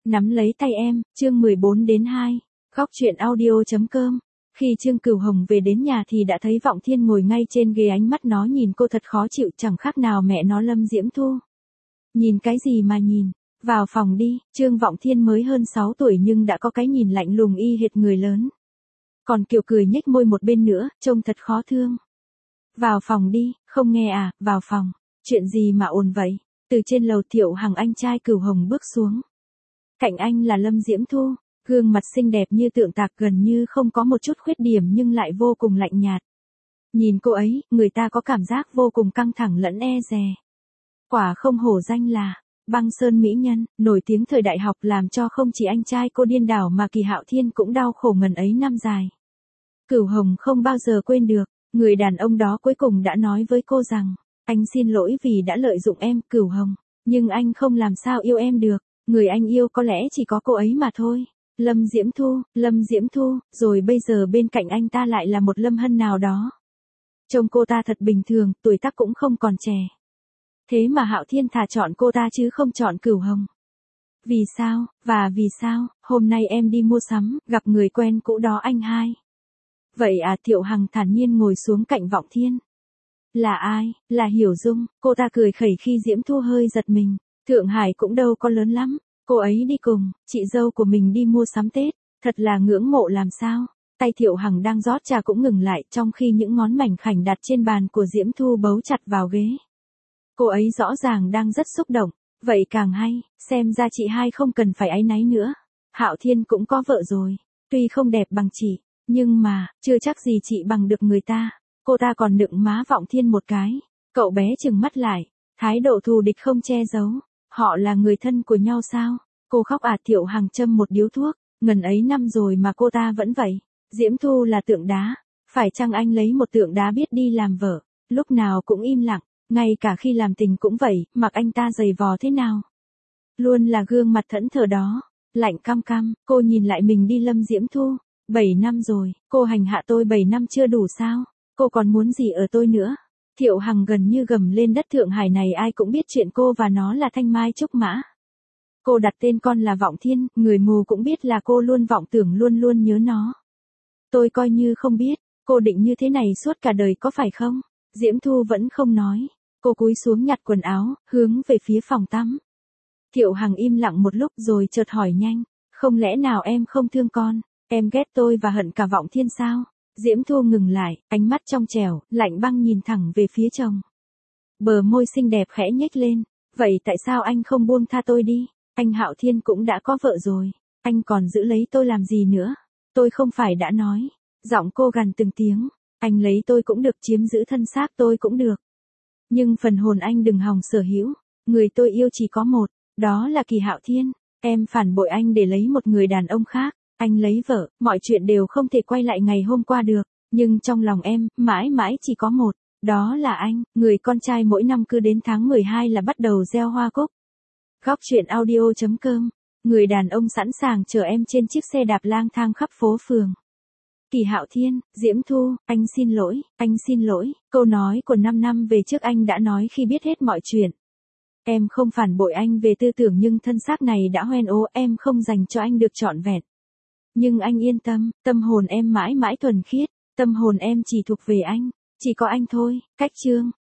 Nắm lấy tay em, chương 14-2, góc truyện audio.com. Khi Trương Cửu Hồng về đến nhà thì đã thấy Vọng Thiên ngồi ngay trên ghế, ánh mắt nó nhìn cô thật khó chịu, chẳng khác nào mẹ nó Lâm Diễm Thu. Nhìn cái gì mà nhìn, vào phòng đi. Trương Vọng Thiên mới hơn 6 tuổi nhưng đã có cái nhìn lạnh lùng y hệt người lớn. Còn kiểu cười nhếch môi một bên nữa, trông thật khó thương. Vào phòng đi, không nghe à, vào phòng. Chuyện gì mà ồn vậy? Từ trên lầu Thiệu Hằng anh trai Cửu Hồng bước xuống. Cạnh anh là Lâm Diễm Thu, gương mặt xinh đẹp như tượng tạc, gần như không có một chút khuyết điểm nhưng lại vô cùng lạnh nhạt. Nhìn cô ấy, người ta có cảm giác vô cùng căng thẳng lẫn e dè. Quả không hổ danh là băng sơn mỹ nhân, nổi tiếng thời đại học, làm cho không chỉ anh trai cô điên đảo mà Kỳ Hạo Thiên cũng đau khổ ngần ấy năm dài. Cửu Hồng không bao giờ quên được, người đàn ông đó cuối cùng đã nói với cô rằng, anh xin lỗi vì đã lợi dụng em, Cửu Hồng, nhưng anh không làm sao yêu em được, người anh yêu có lẽ chỉ có cô ấy mà thôi. Lâm Diễm Thu, rồi bây giờ bên cạnh anh ta lại là một Lâm Hân nào đó. Trông cô ta thật bình thường, tuổi tác cũng không còn trẻ. Thế mà Hạo Thiên thà chọn cô ta chứ không chọn Cửu Hồng. Vì sao, và vì sao, hôm nay em đi mua sắm, gặp người quen cũ đó anh hai. Vậy à, Thiệu Hằng thản nhiên ngồi xuống cạnh Vọng Thiên. Là ai? Là Hiểu Dung. Cô ta cười khẩy khi Diễm Thu hơi giật mình. Thượng Hải cũng đâu có lớn lắm. Cô ấy đi cùng, chị dâu của mình đi mua sắm Tết. Thật là ngưỡng mộ làm sao. Tay Thiệu Hằng đang rót trà cũng ngừng lại, trong khi những ngón mảnh khảnh đặt trên bàn của Diễm Thu bấu chặt vào ghế. Cô ấy rõ ràng đang rất xúc động. Vậy càng hay, xem ra chị hai không cần phải áy náy nữa. Hạo Thiên cũng có vợ rồi. Tuy không đẹp bằng chị, nhưng mà, chưa chắc gì chị bằng được người ta. Cô ta còn nựng má Vọng Thiên một cái. Cậu bé trừng mắt lại, thái độ thù địch không che giấu. Họ là người thân của nhau sao? Cô khóc à? Thiệu Hằng châm một điếu thuốc. Ngần ấy năm rồi mà cô ta vẫn vậy. Diễm Thu là tượng đá. Phải chăng anh lấy một tượng đá biết đi làm vợ, lúc nào cũng im lặng, ngay cả khi làm tình cũng vậy, mặc anh ta giày vò thế nào. Luôn là gương mặt thẫn thờ đó. Lạnh căm căm, cô nhìn lại mình đi. Lâm Diễm Thu, 7 năm rồi, cô hành hạ tôi 7 năm chưa đủ sao? Cô còn muốn gì ở tôi nữa? Thiệu Hằng gần như gầm lên, đất Thượng Hải này ai cũng biết chuyện cô và nó là thanh mai trúc mã. Cô đặt tên con là Vọng Thiên, người mù cũng biết là cô luôn vọng tưởng, luôn luôn nhớ nó. Tôi coi như không biết, cô định như thế này suốt cả đời có phải không? Diễm Thu vẫn không nói. Cô cúi xuống nhặt quần áo, hướng về phía phòng tắm. Thiệu Hằng im lặng một lúc rồi chợt hỏi nhanh, không lẽ nào em không thương con? Em ghét tôi và hận cả Vọng Thiên sao? Diễm Thu ngừng lại, ánh mắt trong trẻo, lạnh băng nhìn thẳng về phía chồng. Bờ môi xinh đẹp khẽ nhếch lên. Vậy tại sao anh không buông tha tôi đi? Anh Hạo Thiên cũng đã có vợ rồi. Anh còn giữ lấy tôi làm gì nữa? Tôi không phải đã nói. Giọng cô gằn từng tiếng. Anh lấy tôi cũng được, chiếm giữ thân xác tôi cũng được. Nhưng phần hồn anh đừng hòng sở hữu. Người tôi yêu chỉ có một, đó là Kỳ Hạo Thiên. Em phản bội anh để lấy một người đàn ông khác. Anh lấy vợ, mọi chuyện đều không thể quay lại ngày hôm qua được. Nhưng trong lòng em, mãi mãi chỉ có một. Đó là anh, người con trai mỗi năm cứ đến tháng 12 là bắt đầu gieo hoa cúc. Góc truyện audio.com. Người đàn ông sẵn sàng chờ em trên chiếc xe đạp lang thang khắp phố phường. Kỳ Hạo Thiên, Diễm Thu, anh xin lỗi. Câu nói của 5 năm về trước anh đã nói khi biết hết mọi chuyện. Em không phản bội anh về tư tưởng nhưng thân xác này đã hoen ố, em không dành cho anh được trọn vẹn. Nhưng anh yên tâm, tâm hồn em mãi mãi thuần khiết, tâm hồn em chỉ thuộc về anh, chỉ có anh thôi. Cách chương.